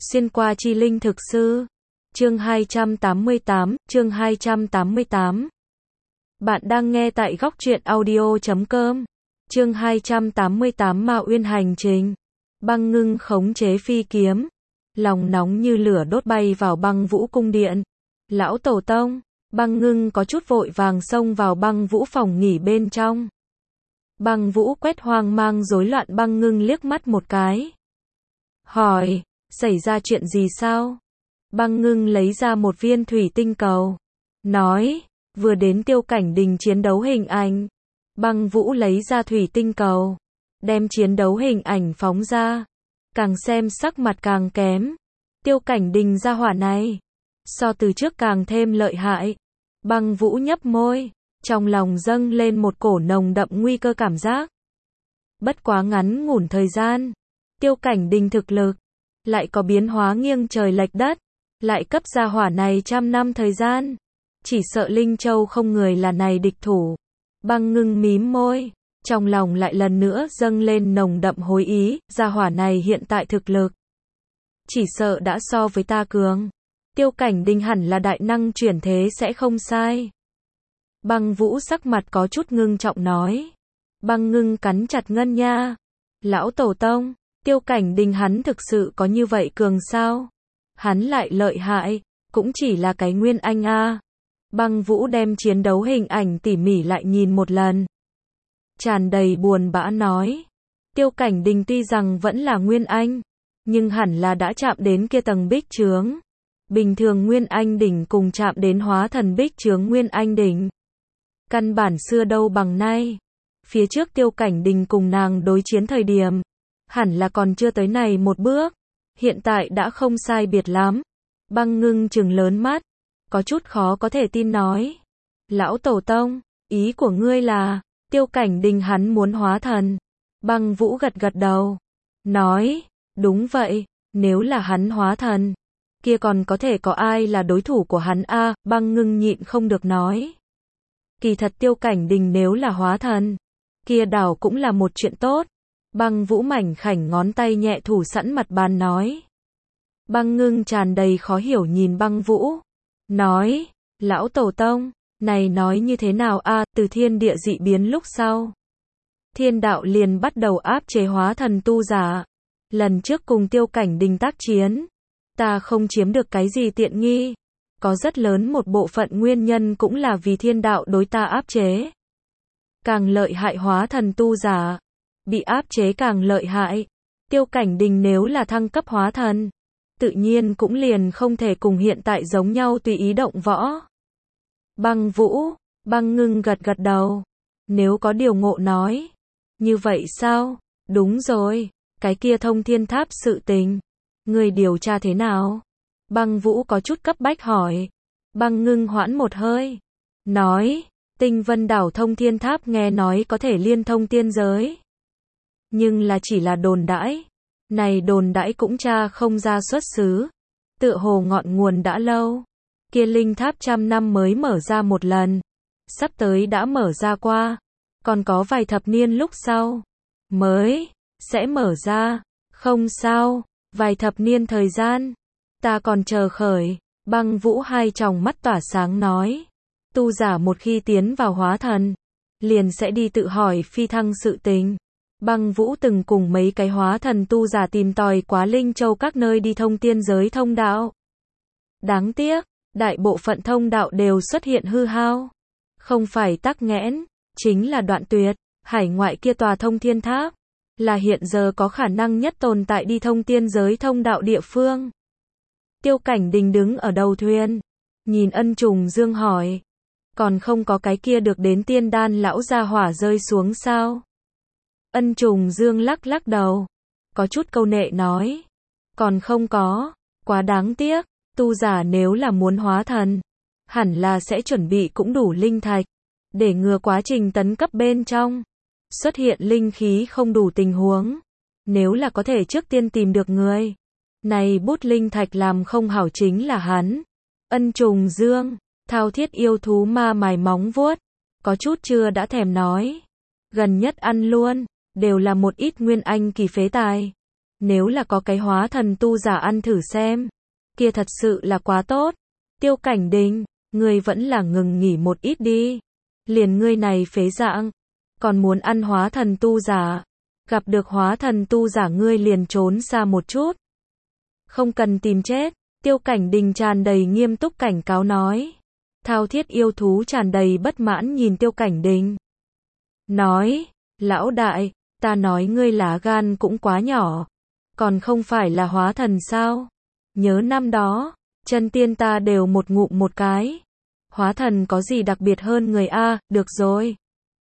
Xuyên qua chi linh thực sư. Chương 288. Bạn đang nghe tại góc truyện audio.com. Chương 288 Ma Uyên hành trình. Băng Ngưng khống chế phi kiếm, lòng nóng như lửa đốt bay vào Băng Vũ cung điện. Lão tổ tông, Băng Ngưng có chút vội vàng xông vào Băng Vũ phòng nghỉ bên trong. Băng Vũ quét hoang mang rối loạn Băng Ngưng liếc mắt một cái. Hỏi, xảy ra chuyện gì sao? Băng Ngưng lấy ra một viên thủy tinh cầu. Nói, vừa đến Tiêu Cảnh Đình chiến đấu hình ảnh. Băng Vũ lấy ra thủy tinh cầu, đem chiến đấu hình ảnh phóng ra. Càng xem sắc mặt càng kém. Tiêu Cảnh Đình ra hỏa này, so từ trước càng thêm lợi hại. Băng Vũ nhấp môi, trong lòng dâng lên một cổ nồng đậm nguy cơ cảm giác. Bất quá ngắn ngủn thời gian, Tiêu Cảnh Đình thực lực lại có biến hóa nghiêng trời lệch đất, lại cấp gia hỏa này 100 năm thời gian, chỉ sợ Linh Châu không người là này địch thủ. Băng Ngưng mím môi, trong lòng lại lần nữa dâng lên nồng đậm hối ý, gia hỏa này hiện tại thực lực chỉ sợ đã so với ta cường. Tiêu Cảnh Đình hẳn là đại năng chuyển thế sẽ không sai. Băng Vũ sắc mặt có chút ngưng trọng nói. Băng Ngưng cắn chặt ngân nha. Lão tổ tông, Tiêu Cảnh Đình hắn thực sự có như vậy cường sao? Hắn lại lợi hại, cũng chỉ là cái nguyên anh a. Băng Vũ đem chiến đấu hình ảnh tỉ mỉ lại nhìn một lần, tràn đầy buồn bã nói. Tiêu Cảnh Đình tuy rằng vẫn là nguyên anh, nhưng hẳn là đã chạm đến kia tầng bích chướng. Bình thường nguyên anh đỉnh cùng chạm đến hóa thần bích chướng nguyên anh đỉnh, căn bản xưa đâu bằng nay. Phía trước Tiêu Cảnh Đình cùng nàng đối chiến thời điểm, hẳn là còn chưa tới này một bước, hiện tại đã không sai biệt lắm. Băng Ngưng trừng lớn mắt, có chút khó có thể tin nói. Lão tổ tông, ý của ngươi là, Tiêu Cảnh Đình hắn muốn hóa thần? Băng Vũ gật gật đầu, nói, đúng vậy, nếu là hắn hóa thần, kia còn có thể có ai là đối thủ của hắn a? Băng Ngưng nhịn không được nói. Kỳ thật Tiêu Cảnh Đình nếu là hóa thần, kia đảo cũng là một chuyện tốt. Băng Vũ mảnh khảnh ngón tay nhẹ thủ sẵn mặt bàn nói. Băng Ngưng tràn đầy khó hiểu nhìn Băng Vũ, nói, lão tổ tông, này nói như thế nào a? Từ thiên địa dị biến lúc sau, thiên đạo liền bắt đầu áp chế hóa thần tu giả. Lần trước cùng Tiêu Cảnh Đình tác chiến, ta không chiếm được cái gì tiện nghi, có rất lớn một bộ phận nguyên nhân cũng là vì thiên đạo đối ta áp chế. Càng lợi hại hóa thần tu giả, bị áp chế càng lợi hại. Tiêu Cảnh Đình nếu là thăng cấp hóa thần, tự nhiên cũng liền không thể cùng hiện tại giống nhau tùy ý động võ. Băng Vũ, Băng Ngưng gật gật đầu. Nếu có điều ngộ nói. Như vậy sao? Đúng rồi, cái kia thông thiên tháp sự tình, người điều tra thế nào? Băng Vũ có chút cấp bách hỏi. Băng Ngưng hoãn một hơi, nói, Tinh Vân đảo thông thiên tháp nghe nói có thể liên thông tiên giới, nhưng là chỉ là đồn đãi. Này đồn đãi cũng tra không ra xuất xứ, tựa hồ ngọn nguồn đã lâu. Kia linh tháp 100 năm mới mở ra một lần, sắp tới đã mở ra qua, còn có vài thập niên lúc sau mới sẽ mở ra. Không sao, vài thập niên thời gian, ta còn chờ khởi. Băng Vũ hai tròng mắt tỏa sáng nói. Tu giả một khi tiến vào hóa thần, liền sẽ đi tự hỏi phi thăng sự tình. Băng Vũ từng cùng mấy cái hóa thần tu giả tìm tòi quá Linh Châu các nơi đi thông tiên giới thông đạo. Đáng tiếc, đại bộ phận thông đạo đều xuất hiện hư hao. Không phải tắc nghẽn, chính là đoạn tuyệt. Hải ngoại kia tòa thông thiên tháp, là hiện giờ có khả năng nhất tồn tại đi thông tiên giới thông đạo địa phương. Tiêu Cảnh Đình đứng ở đầu thuyền, nhìn Ân Trùng Dương hỏi. Còn không có cái kia được đến tiên đan lão gia hỏa rơi xuống sao? Ân Trùng Dương lắc lắc đầu, có chút câu nệ nói. Còn không có, quá đáng tiếc. Tu giả nếu là muốn hóa thần, hẳn là sẽ chuẩn bị cũng đủ linh thạch, để ngừa quá trình tấn cấp bên trong xuất hiện linh khí không đủ tình huống. Nếu là có thể trước tiên tìm được người, này bút linh thạch làm không hảo chính là hắn. Ân Trùng Dương, thao thiết yêu thú ma mài móng vuốt, có chút chưa đã thèm nói. Gần nhất ăn luôn, đều là một ít nguyên anh kỳ phế tài. Nếu là có cái hóa thần tu giả ăn thử xem, kia thật sự là quá tốt. Tiêu Cảnh Đình, ngươi vẫn là ngừng nghỉ một ít đi. Liền ngươi này phế dạng, còn muốn ăn hóa thần tu giả. Gặp được hóa thần tu giả ngươi liền trốn xa một chút. Không cần tìm chết. Tiêu Cảnh Đình tràn đầy nghiêm túc cảnh cáo nói. Thao thiết yêu thú tràn đầy bất mãn nhìn Tiêu Cảnh Đình. Nói, lão đại, ta nói ngươi lá gan cũng quá nhỏ. Còn không phải là hóa thần sao? Nhớ năm đó, chân tiên ta đều một ngụm một cái. Hóa thần có gì đặc biệt hơn người A, được rồi.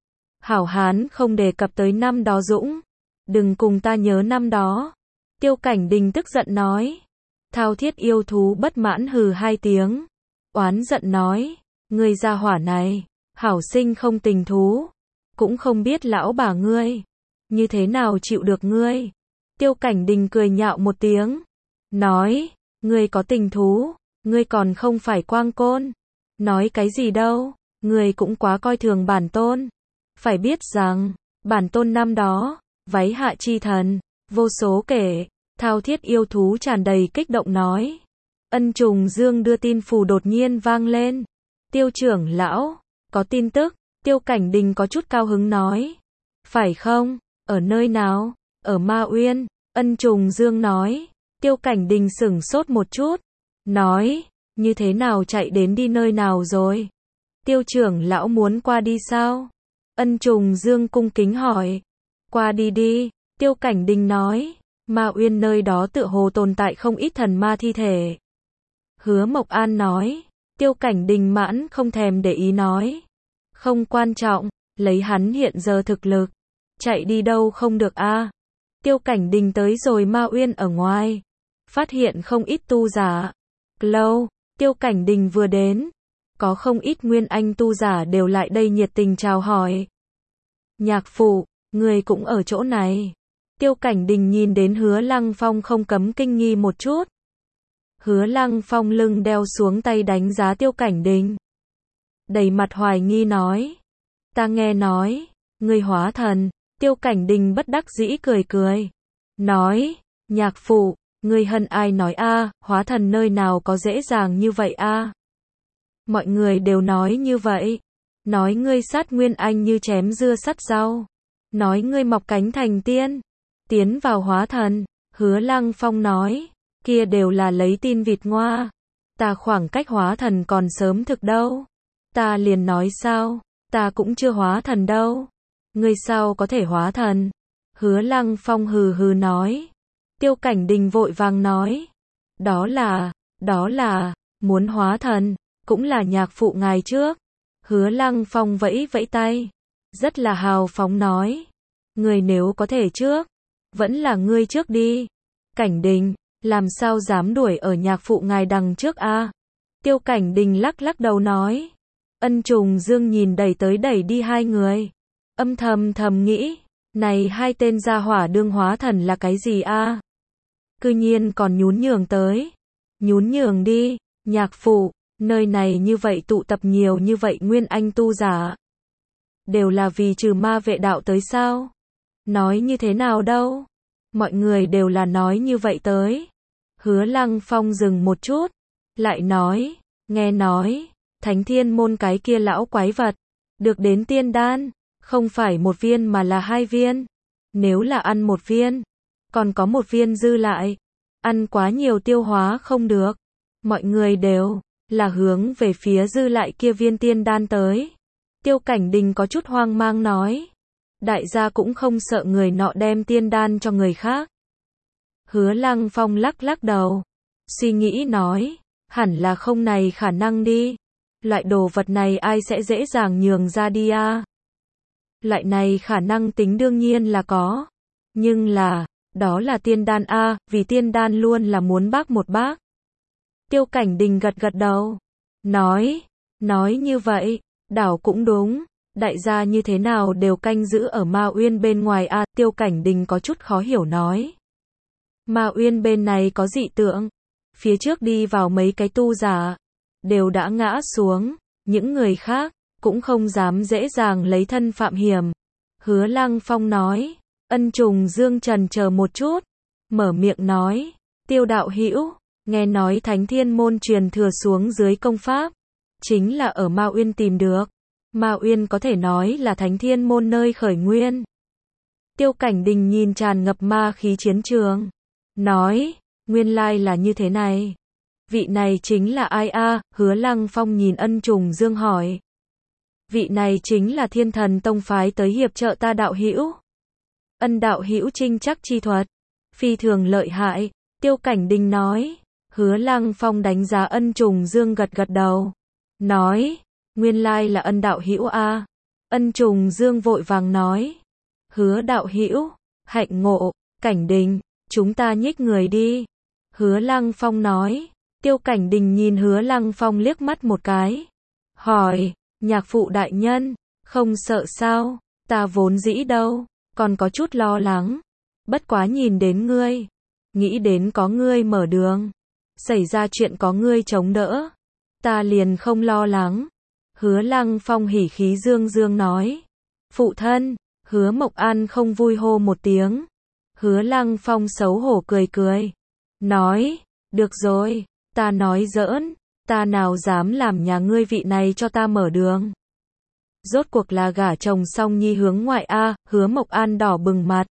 Hảo hán không đề cập tới năm đó Dũng. Đừng cùng ta nhớ năm đó. Tiêu Cảnh Đình tức giận nói. Thao thiết yêu thú bất mãn hừ hai tiếng. Oán giận nói. Ngươi gia hỏa này, hảo sinh không tình thú. Cũng không biết lão bà ngươi. Như thế nào chịu được ngươi. Tiêu Cảnh Đình cười nhạo một tiếng. Nói. Ngươi có tình thú. Ngươi còn không phải quang côn. Nói cái gì đâu. Ngươi cũng quá coi thường bản tôn. Phải biết rằng, bản tôn năm đó, váy hạ chi thần, vô số kể. Thao thiết yêu thú tràn đầy kích động nói. Ân Trùng Dương đưa tin phù đột nhiên vang lên. Tiêu trưởng lão, có tin tức. Tiêu Cảnh Đình có chút cao hứng nói. Phải không? Ở nơi nào? Ở Ma Uyên. Ân Trùng Dương nói. Tiêu Cảnh Đình sửng sốt một chút. Nói, như thế nào chạy đến đi nơi nào rồi? Tiêu trưởng lão muốn qua đi sao? Ân Trùng Dương cung kính hỏi. Qua đi đi. Tiêu Cảnh Đình nói. Ma Uyên nơi đó tựa hồ tồn tại không ít thần ma thi thể. Hứa Mộc An nói. Tiêu Cảnh Đình mãn không thèm để ý nói. Không quan trọng, lấy hắn hiện giờ thực lực. Chạy đi đâu không được a. Tiêu Cảnh Đình tới rồi Ma Uyên ở ngoài. Phát hiện không ít tu giả. Lâu, Tiêu Cảnh Đình vừa đến. Có không ít nguyên anh tu giả đều lại đây nhiệt tình chào hỏi. Nhạc phụ, người cũng ở chỗ này. Tiêu Cảnh Đình nhìn đến Hứa Lăng Phong không cấm kinh nghi một chút. Hứa Lăng Phong lưng đeo xuống tay đánh giá Tiêu Cảnh Đình. Đầy mặt hoài nghi nói. Ta nghe nói, ngươi hóa thần. Tiêu Cảnh Đình bất đắc dĩ cười cười. Nói, nhạc phụ, ngươi hận ai nói a, hóa thần nơi nào có dễ dàng như vậy a. Mọi người đều nói như vậy. Nói ngươi sát nguyên anh như chém dưa sắt rau. Nói ngươi mọc cánh thành tiên. Tiến vào hóa thần. Hứa Lăng Phong nói. Kia đều là lấy tin vịt ngoa. Ta khoảng cách hóa thần còn sớm thực đâu. Ta liền nói sao. Ta cũng chưa hóa thần đâu. Ngươi sao có thể hóa thần? Hứa Lăng Phong hừ hừ nói. Tiêu Cảnh Đình vội vàng nói. Đó là, muốn hóa thần, cũng là nhạc phụ ngài trước. Hứa Lăng Phong vẫy vẫy tay. Rất là hào phóng nói. Người nếu có thể trước, vẫn là ngươi trước đi. Cảnh Đình, làm sao dám đuổi ở nhạc phụ ngài đằng trước a? Tiêu Cảnh Đình lắc lắc đầu nói. Ân Trùng Dương nhìn đẩy tới đẩy đi hai người. Âm thầm nghĩ. Này hai tên gia hỏa đương hóa thần là cái gì a? Cư nhiên còn nhún nhường tới. Nhún nhường đi, nhạc phụ, nơi này như vậy tụ tập nhiều như vậy nguyên anh tu giả. Đều là vì trừ ma vệ đạo tới sao? Nói như thế nào đâu? Mọi người đều là nói như vậy tới. Hứa Lăng Phong dừng một chút. Lại nói, nghe nói, Thánh Thiên Môn cái kia lão quái vật. Được đến tiên đan. Không phải một viên mà là hai viên. Nếu là ăn một viên. Còn có một viên dư lại. Ăn quá nhiều tiêu hóa không được. Mọi người đều là hướng về phía dư lại kia viên tiên đan tới. Tiêu Cảnh Đình có chút hoang mang nói. Đại gia cũng không sợ người nọ đem tiên đan cho người khác. Hứa Lăng Phong lắc lắc đầu. Suy nghĩ nói. Hẳn là không này khả năng đi. Loại đồ vật này ai sẽ dễ dàng nhường ra đi a? Loại này khả năng tính đương nhiên là có. Nhưng là, đó là tiên đan a, vì tiên đan luôn là muốn bác một bác. Tiêu Cảnh Đình gật gật đầu. Nói như vậy, đảo cũng đúng. Đại gia như thế nào đều canh giữ ở Ma Uyên bên ngoài a? Tiêu Cảnh Đình có chút khó hiểu nói. Ma Uyên bên này có dị tượng. Phía trước đi vào mấy cái tu giả. Đều đã ngã xuống. Những người khác cũng không dám dễ dàng lấy thân phạm hiểm. Hứa Lăng Phong nói. Ân Trùng Dương chần chờ một chút. mở miệng nói, Tiêu đạo hữu, nghe nói Thánh Thiên môn truyền thừa xuống dưới công pháp, chính là ở Ma Uyên tìm được. Ma Uyên có thể nói là Thánh Thiên môn nơi khởi nguyên. Tiêu Cảnh Đình nhìn tràn ngập ma khí chiến trường, nói, nguyên lai là như thế này. Vị này chính là ai a? Hứa Lăng Phong nhìn Ân Trùng Dương hỏi. Vị này chính là Thiên Thần Tông phái tới hiệp trợ ta đạo hữu. Ân đạo hữu trinh chắc chi thuật, phi thường lợi hại, Tiêu Cảnh Đình nói. Hứa Lăng Phong đánh giá Ân Trùng Dương gật gật đầu, nói, nguyên lai là Ân đạo hữu a. Ân Trùng Dương vội vàng nói, Hứa đạo hữu, hạnh ngộ, Cảnh Đình, chúng ta nhích người đi. Hứa Lăng Phong nói. Tiêu Cảnh Đình nhìn Hứa Lăng Phong liếc mắt một cái, hỏi, nhạc phụ đại nhân, không sợ sao? Ta vốn dĩ đâu, còn có chút lo lắng, bất quá nhìn đến ngươi, nghĩ đến có ngươi mở đường, xảy ra chuyện có ngươi chống đỡ, ta liền không lo lắng. Hứa Lăng Phong hỉ khí dương dương nói, phụ thân. Hứa Mộc An không vui hô một tiếng. Hứa Lăng Phong xấu hổ cười cười, nói, được rồi, ta nói giỡn, ta nào dám làm nhà ngươi vị này cho ta mở đường. Rốt cuộc là gả chồng xong nhi hướng ngoại a. Hứa Mộc An đỏ bừng mặt,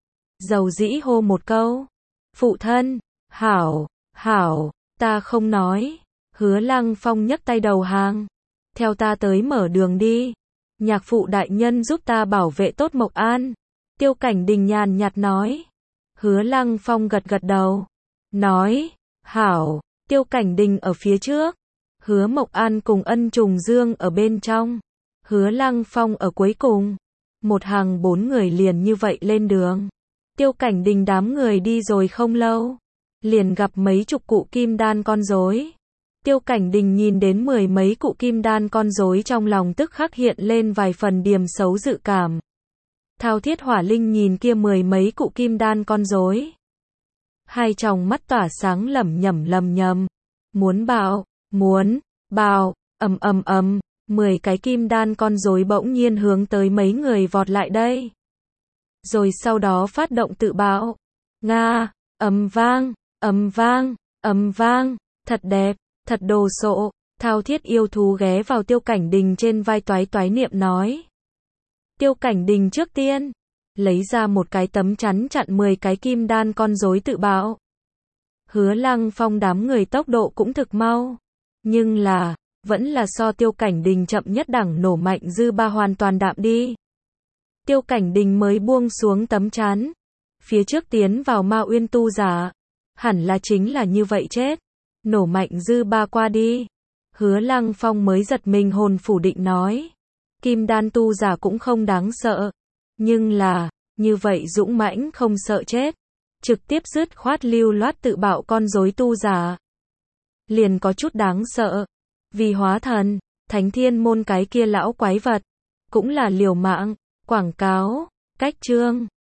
dầu dĩ hô một câu, phụ thân, hảo, hảo, ta không nói. Hứa Lăng Phong nhấc tay đầu hàng, theo ta tới mở đường đi. Nhạc phụ đại nhân giúp ta bảo vệ tốt Mộc An. Tiêu Cảnh Đình nhàn nhạt nói. Hứa Lăng Phong gật gật đầu, nói, hảo. Tiêu Cảnh Đình ở phía trước, Hứa Mộc An cùng Ân Trùng Dương ở bên trong, Hứa Lăng Phong ở cuối cùng. Một hàng 4 người liền như vậy lên đường. Tiêu Cảnh Đình đám người đi rồi không lâu, liền gặp mấy chục cụ kim đan con rối. Tiêu Cảnh Đình nhìn đến 10 mấy cụ kim đan con rối trong lòng tức khắc hiện lên vài phần điềm xấu dự cảm. Thao Thiết Hỏa Linh nhìn kia 10 mấy cụ kim đan con rối, hai tròng mắt tỏa sáng lẩm nhẩm, muốn bào, ầm, 10 cái kim đan con rối bỗng nhiên hướng tới mấy người vọt lại đây. Rồi sau đó phát động tự bạo. Nga, ầm vang, thật đẹp, thật đồ sộ. Thao Thiết yêu thú ghé vào Tiêu Cảnh Đình trên vai toái toái niệm nói. Tiêu Cảnh Đình trước tiên lấy ra một cái tấm chắn chặn 10 cái kim đan con rối tự bạo. Hứa Lăng Phong đám người tốc độ cũng thực mau, nhưng là vẫn là so Tiêu Cảnh Đình chậm nhất đẳng nổ mạnh dư ba hoàn toàn đạm đi. Tiêu Cảnh Đình mới buông xuống tấm chắn, phía trước tiến vào Ma Uyên tu giả, hẳn là chính là như vậy chết. Nổ mạnh dư ba qua đi, Hứa Lăng Phong mới giật mình hồn phủ định nói, kim đan tu giả cũng không đáng sợ, nhưng là như vậy dũng mãnh không sợ chết, trực tiếp dứt khoát lưu loát tự bạo con rối tu giả, liền có chút đáng sợ. Vì hóa thần, Thánh Thiên môn cái kia lão quái vật, cũng là liều mạng. Quảng cáo, cách chương